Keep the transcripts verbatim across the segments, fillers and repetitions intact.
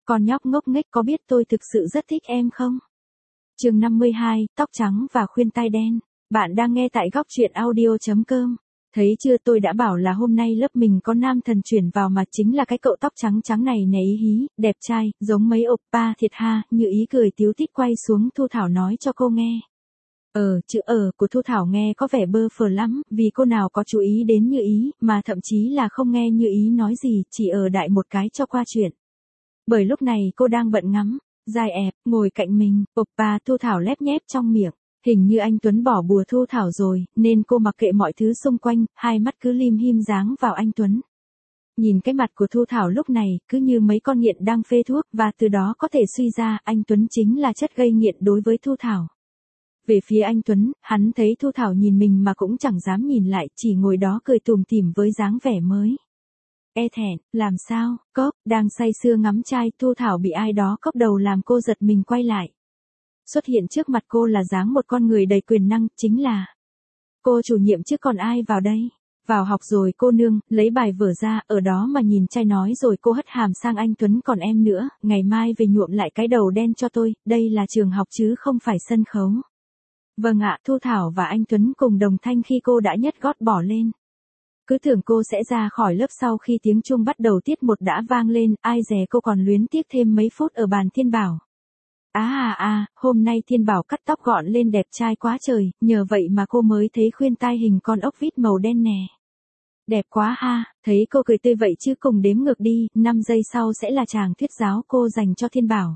Con nhóc ngốc nghếch có biết tôi thực sự rất thích em không? Chương năm mươi hai, tóc trắng và khuyên tai đen. Bạn đang nghe tại góc truyện audio chấm com. Thấy chưa, tôi đã bảo là hôm nay lớp mình có nam thần chuyển vào mà chính là cái cậu tóc trắng trắng này nè, ý hí, đẹp trai, giống mấy oppa thiệt ha, Như Ý cười tíu tít quay xuống Thu Thảo nói cho cô nghe. Ờ, chữ ờ của Thu Thảo nghe có vẻ bơ phờ lắm, vì cô nào có chú ý đến Như Ý, mà thậm chí là không nghe Như Ý nói gì, chỉ ở đại một cái cho qua chuyện. Bởi lúc này cô đang bận ngắm, dài ẹp, ngồi cạnh mình, oppa Thu Thảo lép nhép trong miệng. Hình như anh Tuấn bỏ bùa Thu Thảo rồi, nên cô mặc kệ mọi thứ xung quanh, hai mắt cứ lim him dáng vào anh Tuấn. Nhìn cái mặt của Thu Thảo lúc này, cứ như mấy con nghiện đang phê thuốc, và từ đó có thể suy ra anh Tuấn chính là chất gây nghiện đối với Thu Thảo. Về phía anh Tuấn, hắn thấy Thu Thảo nhìn mình mà cũng chẳng dám nhìn lại, chỉ ngồi đó cười tủm tỉm với dáng vẻ mới. E thẹn, làm sao, cốc, đang say sưa ngắm trai, Thu Thảo bị ai đó cốc đầu làm cô giật mình quay lại. Xuất hiện trước mặt cô là dáng một con người đầy quyền năng, chính là cô chủ nhiệm chứ còn ai vào đây. Vào học rồi cô nương, lấy bài vở ra, ở đó mà nhìn trai nói rồi cô hất hàm sang anh Tuấn, còn em nữa, ngày mai về nhuộm lại cái đầu đen cho tôi, đây là trường học chứ không phải sân khấu. Vâng ạ, Thu Thảo và anh Tuấn cùng đồng thanh khi cô đã nhấc gót bỏ lên. Cứ tưởng cô sẽ ra khỏi lớp sau khi tiếng chuông bắt đầu tiết một đã vang lên, ai dè cô còn luyến tiếc thêm mấy phút ở bàn Thiên Bảo. À à à, hôm nay Thiên Bảo cắt tóc gọn lên đẹp trai quá trời, nhờ vậy mà cô mới thấy khuyên tai hình con ốc vít màu đen nè. Đẹp quá ha, thấy cô cười tươi vậy chứ cùng đếm ngược đi, năm giây sau sẽ là chàng thuyết giáo cô dành cho Thiên Bảo.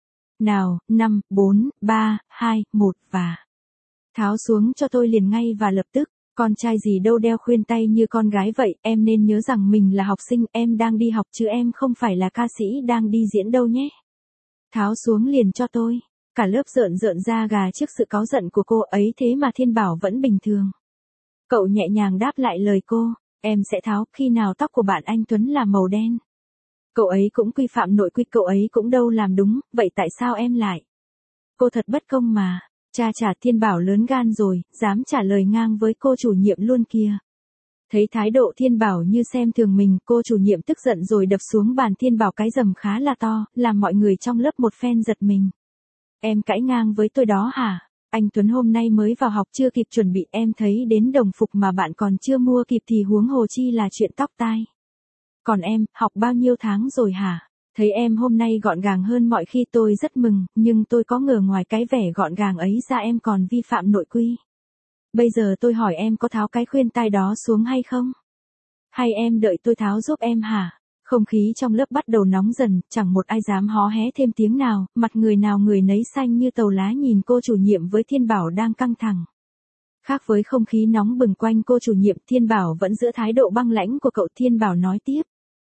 Nào, năm, bốn, ba, hai, một và... Tháo xuống cho tôi liền ngay và lập tức, con trai gì đâu đeo khuyên tay như con gái vậy, em nên nhớ rằng mình là học sinh, em đang đi học chứ em không phải là ca sĩ đang đi diễn đâu nhé. Tháo xuống liền cho tôi. Cả lớp rợn rợn da gà trước sự cáu giận của cô ấy, thế mà Thiên Bảo vẫn bình thường. Cậu nhẹ nhàng đáp lại lời cô, em sẽ tháo, khi nào tóc của bạn anh Tuấn là màu đen. Cậu ấy cũng quy phạm nội quy, cậu ấy cũng đâu làm đúng, vậy tại sao em lại? Cô thật bất công mà. Cha chả, Thiên Bảo lớn gan rồi, dám trả lời ngang với cô chủ nhiệm luôn kìa. Thấy thái độ Thiên Bảo như xem thường mình, cô chủ nhiệm tức giận rồi đập xuống bàn Thiên Bảo cái rầm khá là to, làm mọi người trong lớp một phen giật mình. Em cãi ngang với tôi đó hả? Anh Tuấn hôm nay mới vào học chưa kịp chuẩn bị, em thấy đến đồng phục mà bạn còn chưa mua kịp thì huống hồ chi là chuyện tóc tai. Còn em, học bao nhiêu tháng rồi hả? Thấy em hôm nay gọn gàng hơn mọi khi tôi rất mừng, nhưng tôi có ngờ ngoài cái vẻ gọn gàng ấy ra em còn vi phạm nội quy. Bây giờ tôi hỏi em có tháo cái khuyên tai đó xuống hay không? Hay em đợi tôi tháo giúp em hả? Không khí trong lớp bắt đầu nóng dần, chẳng một ai dám hó hé thêm tiếng nào, mặt người nào người nấy xanh như tàu lá nhìn cô chủ nhiệm với Thiên Bảo đang căng thẳng. Khác với không khí nóng bừng quanh cô chủ nhiệm, Thiên Bảo vẫn giữ thái độ băng lãnh của cậu. Thiên Bảo nói tiếp.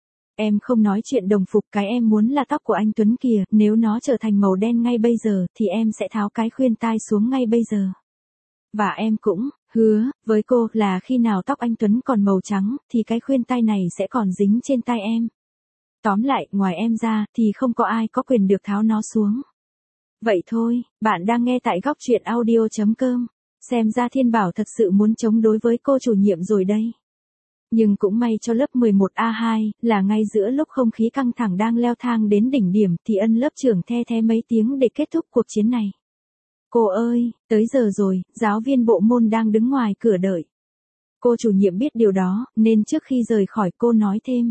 Em không nói chuyện đồng phục, cái em muốn là tóc của anh Tuấn kìa, nếu nó trở thành màu đen ngay bây giờ, thì em sẽ tháo cái khuyên tai xuống ngay bây giờ. Và em cũng hứa với cô là khi nào tóc anh Tuấn còn màu trắng, thì cái khuyên tai này sẽ còn dính trên tai em. Tóm lại, ngoài em ra, thì không có ai có quyền được tháo nó xuống. Vậy thôi, bạn đang nghe tại góc truyện audio chấm com. Xem ra Thiên Bảo thật sự muốn chống đối với cô chủ nhiệm rồi đây. Nhưng cũng may cho lớp mười một A hai, là ngay giữa lúc không khí căng thẳng đang leo thang đến đỉnh điểm, thì ân lớp trưởng the thé mấy tiếng để kết thúc cuộc chiến này. Cô ơi, tới giờ rồi, giáo viên bộ môn đang đứng ngoài cửa đợi. Cô chủ nhiệm biết điều đó, nên trước khi rời khỏi cô nói thêm.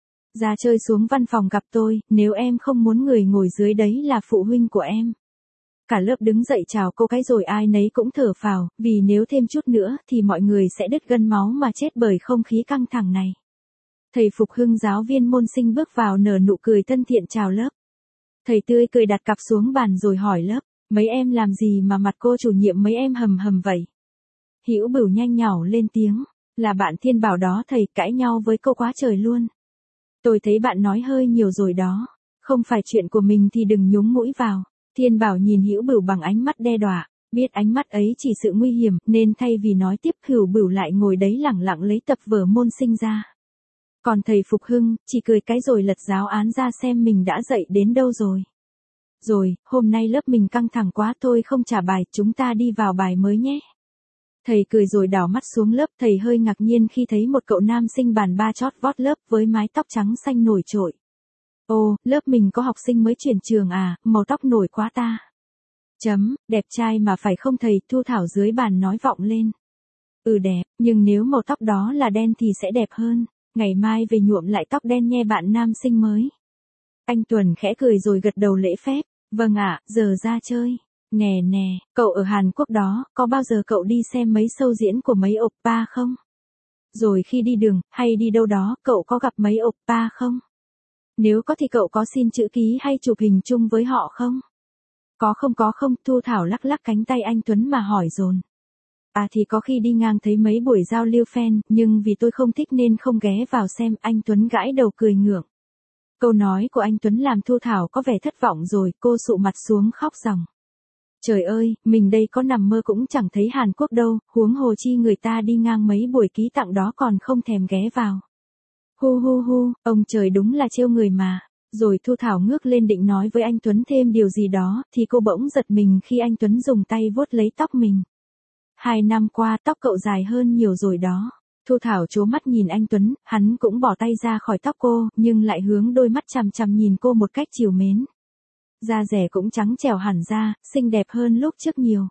Ra chơi xuống văn phòng gặp tôi, nếu em không muốn người ngồi dưới đấy là phụ huynh của em. Cả lớp đứng dậy chào cô cái rồi ai nấy cũng thở phào, vì nếu thêm chút nữa thì mọi người sẽ đứt gân máu mà chết bởi không khí căng thẳng này. Thầy Phục Hưng giáo viên môn sinh bước vào nở nụ cười thân thiện chào lớp. Thầy tươi cười đặt cặp xuống bàn rồi hỏi lớp, mấy em làm gì mà mặt cô chủ nhiệm mấy em hầm hầm vậy? Hữu Bửu nhanh nhảu lên tiếng, là bạn Thiên Bảo đó thầy, cãi nhau với cô quá trời luôn. Tôi thấy bạn nói hơi nhiều rồi đó, không phải chuyện của mình thì đừng nhúng mũi vào. Thiên Bảo nhìn Hữu Bửu bằng ánh mắt đe dọa, biết ánh mắt ấy chỉ sự nguy hiểm, nên thay vì nói tiếp, Hữu Bửu lại ngồi đấy lẳng lặng lấy tập vở môn sinh ra. Còn thầy Phục Hưng, chỉ cười cái rồi lật giáo án ra xem mình đã dạy đến đâu rồi. Rồi, hôm nay lớp mình căng thẳng quá, tôi không trả bài, chúng ta đi vào bài mới nhé. Thầy cười rồi đảo mắt xuống lớp, thầy hơi ngạc nhiên khi thấy một cậu nam sinh bàn ba chót vót lớp với mái tóc trắng xanh nổi trội. Ô, lớp mình có học sinh mới chuyển trường à, màu tóc nổi quá ta. Chấm, đẹp trai mà phải không thầy, Thu Thảo dưới bàn nói vọng lên. Ừ đẹp, nhưng nếu màu tóc đó là đen thì sẽ đẹp hơn, ngày mai về nhuộm lại tóc đen nghe bạn nam sinh mới. Anh Tuấn khẽ cười rồi gật đầu lễ phép, vâng ạ, giờ ra chơi. Nè nè, cậu ở Hàn Quốc đó, có bao giờ cậu đi xem mấy show diễn của mấy oppa không? Rồi khi đi đường, hay đi đâu đó, cậu có gặp mấy oppa không? Nếu có thì cậu có xin chữ ký hay chụp hình chung với họ không? Có không có không, Thu Thảo lắc lắc cánh tay anh Tuấn mà hỏi dồn. À thì có khi đi ngang thấy mấy buổi giao lưu fan, nhưng vì tôi không thích nên không ghé vào xem, anh Tuấn gãi đầu cười ngượng. Câu nói của anh Tuấn làm Thu Thảo có vẻ thất vọng rồi, cô sụ mặt xuống khóc ròng. Trời ơi, mình đây có nằm mơ cũng chẳng thấy Hàn Quốc đâu, huống hồ chi người ta đi ngang mấy buổi ký tặng đó còn không thèm ghé vào. Hu hu hu, ông trời đúng là trêu người mà. Rồi Thu Thảo ngước lên định nói với anh Tuấn thêm điều gì đó, thì cô bỗng giật mình khi anh Tuấn dùng tay vuốt lấy tóc mình. Hai năm qua tóc cậu dài hơn nhiều rồi đó. Thu Thảo trố mắt nhìn anh Tuấn, hắn cũng bỏ tay ra khỏi tóc cô, nhưng lại hướng đôi mắt chằm chằm nhìn cô một cách trìu mến. Da rẻ cũng trắng trẻo hẳn ra, xinh đẹp hơn lúc trước nhiều.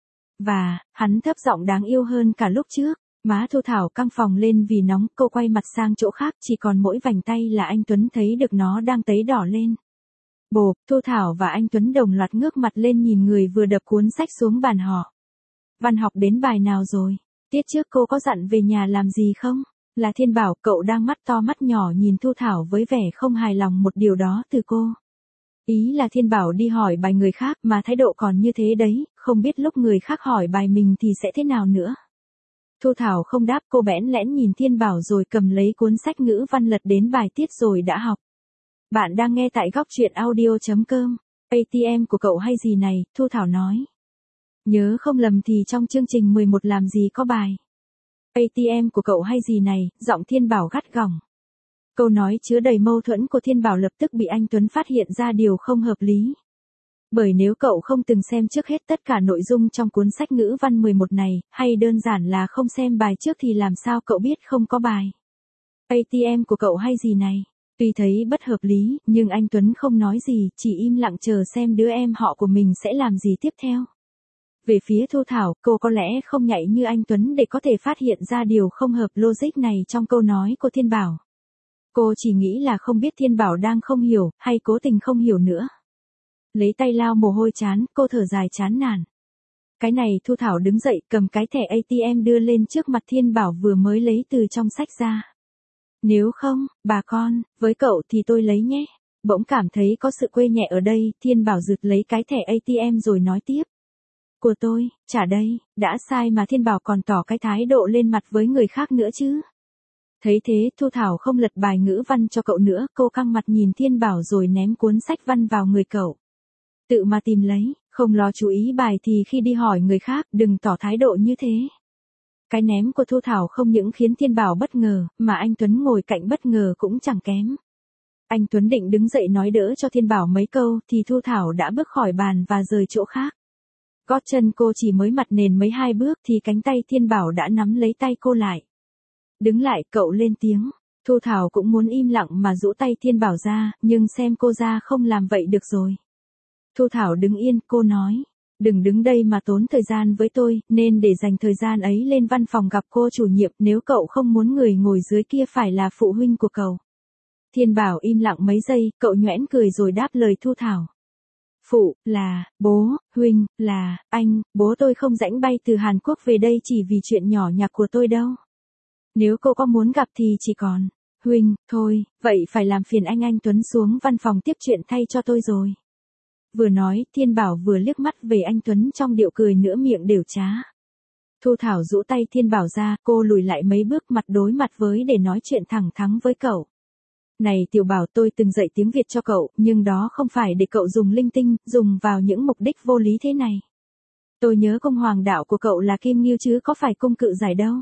Và, hắn thấp giọng đáng yêu hơn cả lúc trước. Má Thu Thảo căng phồng lên vì nóng, cô quay mặt sang chỗ khác, chỉ còn mỗi vành tay là anh Tuấn thấy được nó đang tấy đỏ lên. Bộp, Thu Thảo và anh Tuấn đồng loạt ngước mặt lên nhìn người vừa đập cuốn sách xuống bàn họ. Văn học đến bài nào rồi? Tiết trước cô có dặn về nhà làm gì không? Là Thiên Bảo, cậu đang mắt to mắt nhỏ nhìn Thu Thảo với vẻ không hài lòng một điều đó từ cô. Ý là Thiên Bảo đi hỏi bài người khác mà thái độ còn như thế đấy, không biết lúc người khác hỏi bài mình thì sẽ thế nào nữa. Thu Thảo không đáp, cô bẽn lẽn nhìn Thiên Bảo rồi cầm lấy cuốn sách ngữ văn lật đến bài tiết rồi đã học. Bạn đang nghe tại góc truyện audio chấm com. a tê em của cậu hay gì này, Thu Thảo nói. Nhớ không lầm thì trong chương trình mười một làm gì có bài. a tê em của cậu hay gì này, giọng Thiên Bảo gắt gỏng. Câu nói chứa đầy mâu thuẫn của Thiên Bảo lập tức bị anh Tuấn phát hiện ra điều không hợp lý. Bởi nếu cậu không từng xem trước hết tất cả nội dung trong cuốn sách ngữ văn mười một này, hay đơn giản là không xem bài trước thì làm sao cậu biết không có bài. a tê em của cậu hay gì này. Tuy thấy bất hợp lý, nhưng anh Tuấn không nói gì, chỉ im lặng chờ xem đứa em họ của mình sẽ làm gì tiếp theo. Về phía Thu Thảo, cô có lẽ không nhạy như anh Tuấn để có thể phát hiện ra điều không hợp logic này trong câu nói của Thiên Bảo. Cô chỉ nghĩ là không biết Thiên Bảo đang không hiểu, hay cố tình không hiểu nữa. Lấy tay lau mồ hôi chán, cô thở dài chán nản. Cái này Thu Thảo đứng dậy cầm cái thẻ a tê em đưa lên trước mặt Thiên Bảo vừa mới lấy từ trong sách ra. Nếu không, bà con, với cậu thì tôi lấy nhé. Bỗng cảm thấy có sự quê nhẹ ở đây, Thiên Bảo rực lấy cái thẻ a tê em rồi nói tiếp. Của tôi, trả đây, đã sai mà Thiên Bảo còn tỏ cái thái độ lên mặt với người khác nữa chứ. Thấy thế, Thu Thảo không lật bài ngữ văn cho cậu nữa, cô căng mặt nhìn Thiên Bảo rồi ném cuốn sách văn vào người cậu. Tự mà tìm lấy, không lo chú ý bài thì khi đi hỏi người khác, đừng tỏ thái độ như thế. Cái ném của Thu Thảo không những khiến Thiên Bảo bất ngờ, mà anh Tuấn ngồi cạnh bất ngờ cũng chẳng kém. Anh Tuấn định đứng dậy nói đỡ cho Thiên Bảo mấy câu, thì Thu Thảo đã bước khỏi bàn và rời chỗ khác. Gót chân cô chỉ mới mặt nền mấy hai bước thì cánh tay Thiên Bảo đã nắm lấy tay cô lại. Đứng lại, cậu lên tiếng. Thu Thảo cũng muốn im lặng mà rũ tay Thiên Bảo ra, nhưng xem cô ra không làm vậy được rồi. Thu Thảo đứng yên, cô nói. Đừng đứng đây mà tốn thời gian với tôi, nên để dành thời gian ấy lên văn phòng gặp cô chủ nhiệm, nếu cậu không muốn người ngồi dưới kia phải là phụ huynh của cậu. Thiên Bảo im lặng mấy giây, cậu nhoẻn cười rồi đáp lời Thu Thảo. Phụ, là, bố, huynh, là, anh, bố tôi không rảnh bay từ Hàn Quốc về đây chỉ vì chuyện nhỏ nhặt của tôi đâu. Nếu cô có muốn gặp thì chỉ còn, huynh, thôi, vậy phải làm phiền anh anh Tuấn xuống văn phòng tiếp chuyện thay cho tôi rồi. Vừa nói, Thiên Bảo vừa liếc mắt về anh Tuấn trong điệu cười nửa miệng đều trá. Thu Thảo rũ tay Thiên Bảo ra, cô lùi lại mấy bước mặt đối mặt với để nói chuyện thẳng thắn với cậu. Này Tiểu Bảo, tôi từng dạy tiếng Việt cho cậu, nhưng đó không phải để cậu dùng linh tinh, dùng vào những mục đích vô lý thế này. Tôi nhớ công hoàng đạo của cậu là Kim Ngưu chứ có phải cung cự giải đâu.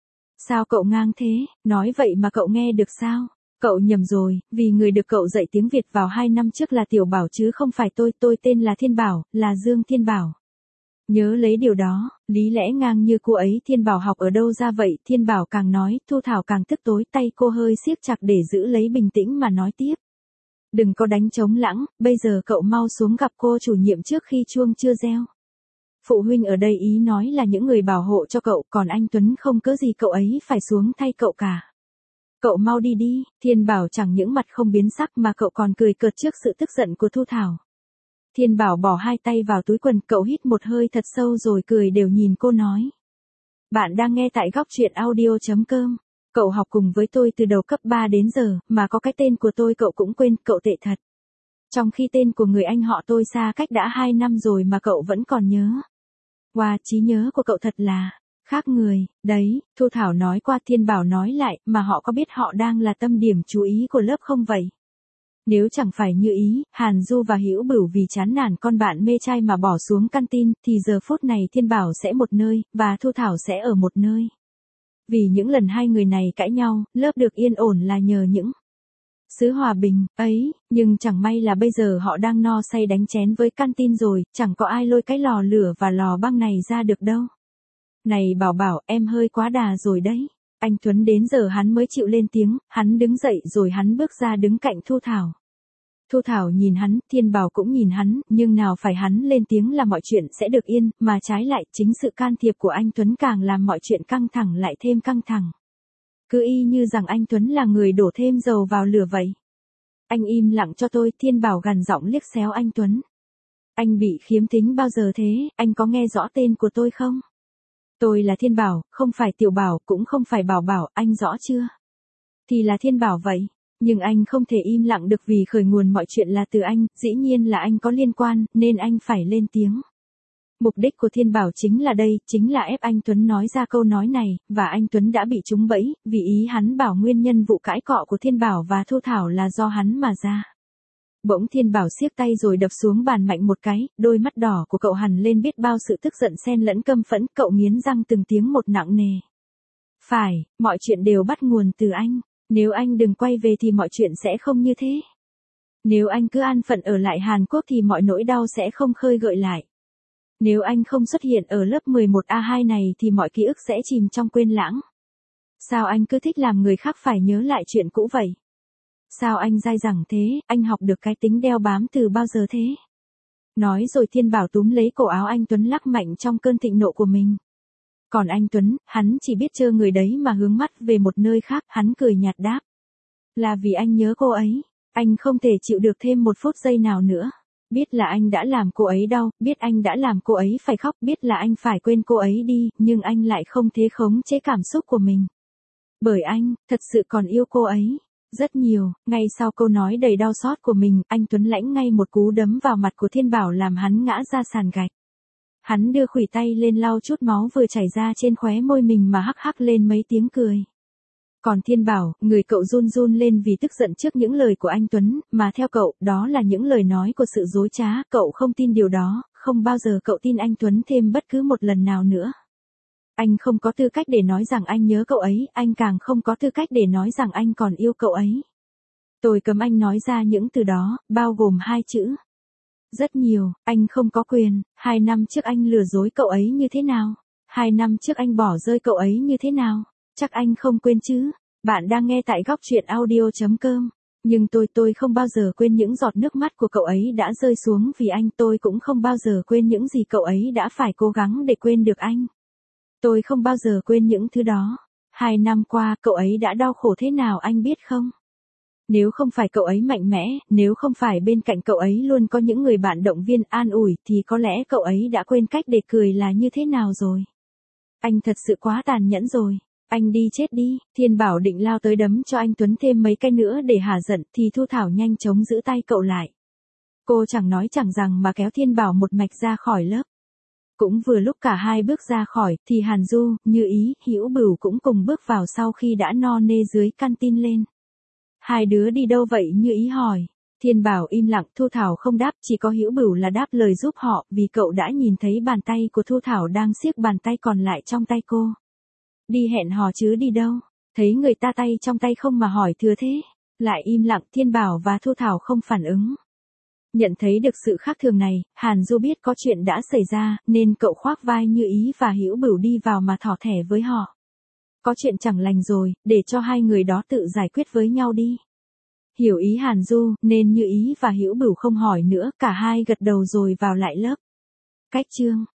Sao cậu ngang thế, nói vậy mà cậu nghe được sao? Cậu nhầm rồi, vì người được cậu dạy tiếng Việt vào hai năm trước là Tiểu Bảo chứ không phải tôi, tôi tên là Thiên Bảo, là Dương Thiên Bảo. Nhớ lấy điều đó, lý lẽ ngang như cô ấy Thiên Bảo học ở đâu ra vậy, Thiên Bảo càng nói, Thu Thảo càng tức tối, tay cô hơi siết chặt để giữ lấy bình tĩnh mà nói tiếp. Đừng có đánh trống lảng, bây giờ cậu mau xuống gặp cô chủ nhiệm trước khi chuông chưa reo. Phụ huynh ở đây ý nói là những người bảo hộ cho cậu, còn anh Tuấn không cớ gì cậu ấy phải xuống thay cậu cả. Cậu mau đi đi, Thiên Bảo chẳng những mặt không biến sắc mà cậu còn cười cợt trước sự tức giận của Thu Thảo. Thiên Bảo bỏ hai tay vào túi quần, cậu hít một hơi thật sâu rồi cười đều nhìn cô nói. Bạn đang nghe tại góc truyện audio.com. Cậu học cùng với tôi từ đầu cấp ba đến giờ, mà có cái tên của tôi cậu cũng quên, cậu tệ thật. Trong khi tên của người anh họ tôi xa cách đã hai năm rồi mà cậu vẫn còn nhớ. Wow, trí nhớ của cậu thật là khác người, đấy, Thu Thảo nói qua. Thiên Bảo nói lại, mà họ có biết họ đang là tâm điểm chú ý của lớp không vậy? Nếu chẳng phải như ý, Hàn Du và Hữu Bửu vì chán nản con bạn mê trai mà bỏ xuống canteen, thì giờ phút này Thiên Bảo sẽ một nơi, và Thu Thảo sẽ ở một nơi. Vì những lần hai người này cãi nhau, lớp được yên ổn là nhờ những xứ hòa bình ấy, nhưng chẳng may là bây giờ họ đang no say đánh chén với canteen rồi, chẳng có ai lôi cái lò lửa và lò băng này ra được đâu. Này Bảo Bảo, em hơi quá đà rồi đấy. Anh Tuấn đến giờ hắn mới chịu lên tiếng, hắn đứng dậy rồi hắn bước ra đứng cạnh Thu Thảo. Thu Thảo nhìn hắn, Thiên Bảo cũng nhìn hắn, nhưng nào phải hắn lên tiếng là mọi chuyện sẽ được yên, mà trái lại chính sự can thiệp của anh Tuấn càng làm mọi chuyện căng thẳng lại thêm căng thẳng. Cứ y như rằng anh Tuấn là người đổ thêm dầu vào lửa vậy. Anh im lặng cho tôi, Thiên Bảo gằn giọng liếc xéo anh Tuấn. Anh bị khiếm thính bao giờ thế, anh có nghe rõ tên của tôi không? Tôi là Thiên Bảo, không phải Tiểu Bảo, cũng không phải Bảo Bảo, anh rõ chưa? Thì là Thiên Bảo vậy. Nhưng anh không thể im lặng được vì khởi nguồn mọi chuyện là từ anh, dĩ nhiên là anh có liên quan, nên anh phải lên tiếng. Mục đích của Thiên Bảo chính là đây, chính là ép anh Tuấn nói ra câu nói này, và anh Tuấn đã bị trúng bẫy, vì ý hắn bảo nguyên nhân vụ cãi cọ của Thiên Bảo và Thu Thảo là do hắn mà ra. Bỗng Thiên Bảo siết tay rồi đập xuống bàn mạnh một cái, đôi mắt đỏ của cậu hằn lên biết bao sự tức giận xen lẫn căm phẫn, cậu nghiến răng từng tiếng một nặng nề. Phải, mọi chuyện đều bắt nguồn từ anh. Nếu anh đừng quay về thì mọi chuyện sẽ không như thế. Nếu anh cứ an phận ở lại Hàn Quốc thì mọi nỗi đau sẽ không khơi gợi lại. Nếu anh không xuất hiện ở lớp mười một A hai này thì mọi ký ức sẽ chìm trong quên lãng. Sao anh cứ thích làm người khác phải nhớ lại chuyện cũ vậy? Sao anh dai dẳng thế, anh học được cái tính đeo bám từ bao giờ thế? Nói rồi Thiên Bảo túm lấy cổ áo anh Tuấn lắc mạnh trong cơn thịnh nộ của mình. Còn anh Tuấn, hắn chỉ biết trơ người đấy mà hướng mắt về một nơi khác, hắn cười nhạt đáp. Là vì anh nhớ cô ấy, anh không thể chịu được thêm một phút giây nào nữa. Biết là anh đã làm cô ấy đau, biết anh đã làm cô ấy phải khóc, biết là anh phải quên cô ấy đi, nhưng anh lại không thể khống chế cảm xúc của mình. Bởi anh, thật sự còn yêu cô ấy. Rất nhiều, ngay sau câu nói đầy đau xót của mình, anh Tuấn lãnh ngay một cú đấm vào mặt của Thiên Bảo làm hắn ngã ra sàn gạch. Hắn đưa khuỷu tay lên lau chút máu vừa chảy ra trên khóe môi mình mà hắc hắc lên mấy tiếng cười. Còn Thiên Bảo, người cậu run run lên vì tức giận trước những lời của anh Tuấn, mà theo cậu, đó là những lời nói của sự dối trá, cậu không tin điều đó, không bao giờ cậu tin anh Tuấn thêm bất cứ một lần nào nữa. Anh không có tư cách để nói rằng anh nhớ cậu ấy, anh càng không có tư cách để nói rằng anh còn yêu cậu ấy. Tôi cấm anh nói ra những từ đó, bao gồm hai chữ. Rất nhiều, anh không có quyền. Hai năm trước anh lừa dối cậu ấy như thế nào? Hai năm trước anh bỏ rơi cậu ấy như thế nào? Chắc anh không quên chứ? Bạn đang nghe tại góc truyện audio.com. Nhưng tôi tôi không bao giờ quên những giọt nước mắt của cậu ấy đã rơi xuống vì anh. Tôi cũng không bao giờ quên những gì cậu ấy đã phải cố gắng để quên được anh. Tôi không bao giờ quên những thứ đó. Hai năm qua, cậu ấy đã đau khổ thế nào anh biết không? Nếu không phải cậu ấy mạnh mẽ, nếu không phải bên cạnh cậu ấy luôn có những người bạn động viên an ủi thì có lẽ cậu ấy đã quên cách để cười là như thế nào rồi. Anh thật sự quá tàn nhẫn rồi. Anh đi chết đi. Thiên Bảo định lao tới đấm cho anh Tuấn thêm mấy cái nữa để hả giận thì Thu Thảo nhanh chóng giữ tay cậu lại. Cô chẳng nói chẳng rằng mà kéo Thiên Bảo một mạch ra khỏi lớp. Cũng vừa lúc cả hai bước ra khỏi thì Hàn Du, Như Ý, Hữu Bửu cũng cùng bước vào sau khi đã no nê dưới canteen lên. Hai đứa đi đâu vậy Như Ý hỏi. Thiên Bảo im lặng, Thu Thảo không đáp, chỉ có Hữu Bửu là đáp lời giúp họ, vì cậu đã nhìn thấy bàn tay của Thu Thảo đang siết bàn tay còn lại trong tay cô. Đi hẹn hò chứ đi đâu? Thấy người ta tay trong tay không mà hỏi thừa thế. Lại im lặng, Thiên Bảo và Thu Thảo không phản ứng. Nhận thấy được sự khác thường này, Hàn Du biết có chuyện đã xảy ra, nên cậu khoác vai Như Ý và Hữu Bửu đi vào mà thỏ thẻ với họ. Có chuyện chẳng lành rồi, để cho hai người đó tự giải quyết với nhau đi. Hiểu ý Hàn Du, nên Như Ý và Hữu Bửu không hỏi nữa, cả hai gật đầu rồi vào lại lớp. Cách chương